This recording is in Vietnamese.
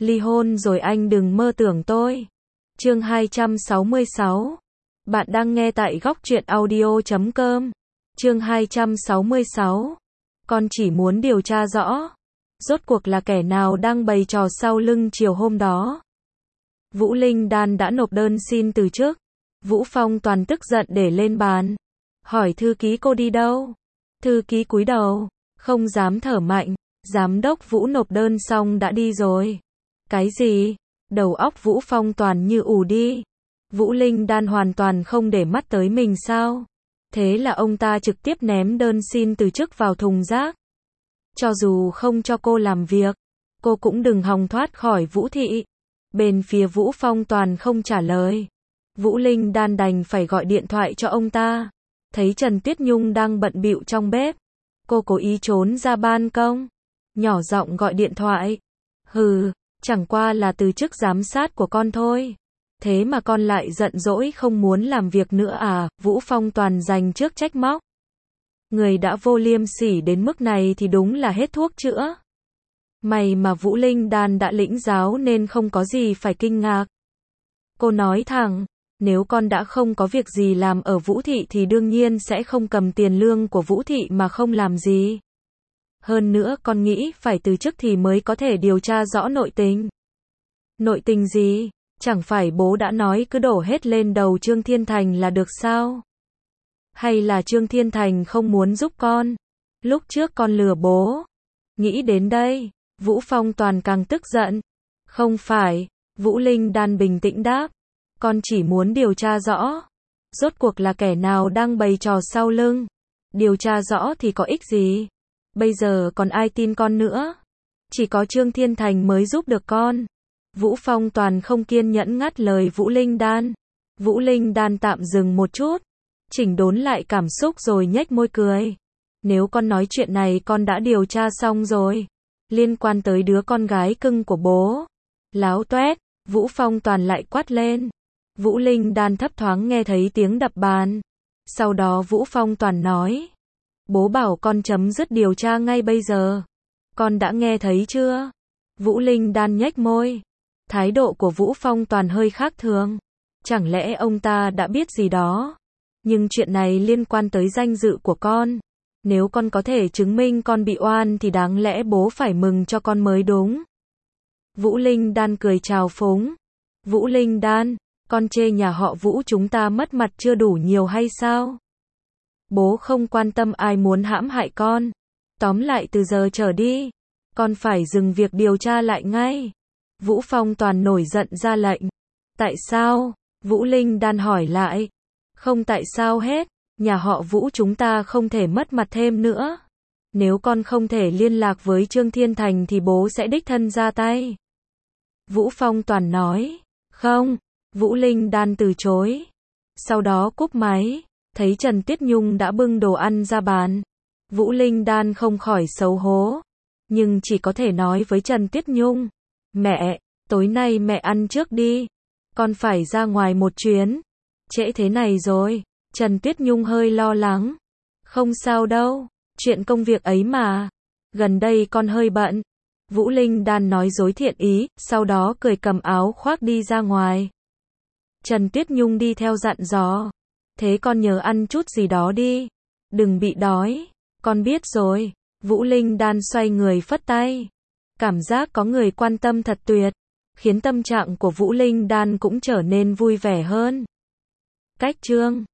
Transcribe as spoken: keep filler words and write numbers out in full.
Ly hôn rồi anh đừng mơ tưởng tôi. Chương hai trăm sáu mươi sáu. Bạn đang nghe tại góc truyện audio chấm com. Chương hai trăm sáu mươi sáu. Con chỉ muốn điều tra rõ, rốt cuộc là kẻ nào đang bày trò sau lưng chiều hôm đó. Vũ Linh Đan đã nộp đơn xin từ chức. Vũ Phong Toàn tức giận để lên bàn. Hỏi thư ký cô đi đâu? Thư ký cúi đầu, không dám thở mạnh. Giám đốc Vũ nộp đơn xong đã đi rồi. Cái gì? Đầu óc Vũ Phong Toàn như ù đi. Vũ Linh Đan hoàn toàn không để mắt tới mình sao? Thế là ông ta trực tiếp ném đơn xin từ chức vào thùng rác. Cho dù không cho cô làm việc, cô cũng đừng hòng thoát khỏi Vũ thị. Bên phía Vũ Phong Toàn không trả lời. Vũ Linh Đan đành phải gọi điện thoại cho ông ta. Thấy Trần Tuyết Nhung đang bận bịu trong bếp, cô cố ý trốn ra ban công, nhỏ giọng gọi điện thoại. Hừ, chẳng qua là từ chức giám sát của con thôi. Thế mà con lại giận dỗi không muốn làm việc nữa à? Vũ Phong Toàn dành trước trách móc. Người đã vô liêm sỉ đến mức này thì đúng là hết thuốc chữa. May mà Vũ Linh Đan đã lĩnh giáo nên không có gì phải kinh ngạc. Cô nói thẳng, nếu con đã không có việc gì làm ở Vũ thị thì đương nhiên sẽ không cầm tiền lương của Vũ thị mà không làm gì. Hơn nữa con nghĩ phải từ chức thì mới có thể điều tra rõ nội tình. Nội tình gì? Chẳng phải bố đã nói cứ đổ hết lên đầu Trương Thiên Thành là được sao? Hay là Trương Thiên Thành không muốn giúp con? Lúc trước con lừa bố. Nghĩ đến đây, Vũ Phong Toàn càng tức giận. Không phải, Vũ Linh Đan bình tĩnh đáp. Con chỉ muốn điều tra rõ, rốt cuộc là kẻ nào đang bày trò sau lưng. Điều tra rõ thì có ích gì? Bây giờ còn ai tin con nữa? Chỉ có Trương Thiên Thành mới giúp được con. Vũ Phong Toàn không kiên nhẫn ngắt lời Vũ Linh Đan. Vũ Linh Đan tạm dừng một chút, chỉnh đốn lại cảm xúc rồi nhếch môi cười. Nếu con nói chuyện này con đã điều tra xong rồi. Liên quan tới đứa con gái cưng của bố. Láo toét, Vũ Phong Toàn lại quát lên. Vũ Linh Đan thấp thoáng nghe thấy tiếng đập bàn. Sau đó Vũ Phong Toàn nói. Bố bảo con chấm dứt điều tra ngay bây giờ. Con đã nghe thấy chưa? Vũ Linh Đan nhếch môi. Thái độ của Vũ Phong Toàn hơi khác thường. Chẳng lẽ ông ta đã biết gì đó? Nhưng chuyện này liên quan tới danh dự của con. Nếu con có thể chứng minh con bị oan thì đáng lẽ bố phải mừng cho con mới đúng. Vũ Linh Đan cười trào phúng. Vũ Linh Đan, con chê nhà họ Vũ chúng ta mất mặt chưa đủ nhiều hay sao? Bố không quan tâm ai muốn hãm hại con. Tóm lại từ giờ trở đi, con phải dừng việc điều tra lại ngay. Vũ Phong Toàn nổi giận ra lệnh. Tại sao? Vũ Linh Đan hỏi lại. Không tại sao hết, nhà họ Vũ chúng ta không thể mất mặt thêm nữa. Nếu con không thể liên lạc với Trương Thiên Thành thì bố sẽ đích thân ra tay. Vũ Phong Toàn nói. Không, Vũ Linh Đan từ chối. Sau đó cúp máy, thấy Trần Tuyết Nhung đã bưng đồ ăn ra bàn. Vũ Linh Đan không khỏi xấu hổ, nhưng chỉ có thể nói với Trần Tuyết Nhung. Mẹ, tối nay mẹ ăn trước đi. Con phải ra ngoài một chuyến. Trễ thế này rồi. Trần Tuyết Nhung hơi lo lắng. Không sao đâu, chuyện công việc ấy mà. Gần đây con hơi bận. Vũ Linh Đan nói dối thiện ý, sau đó cười cầm áo khoác đi ra ngoài. Trần Tuyết Nhung đi theo dặn dò. Thế con nhớ ăn chút gì đó đi. Đừng bị đói. Con biết rồi. Vũ Linh Đan xoay người phất tay. Cảm giác có người quan tâm thật tuyệt. Khiến tâm trạng của Vũ Linh Đan cũng trở nên vui vẻ hơn. Cách chương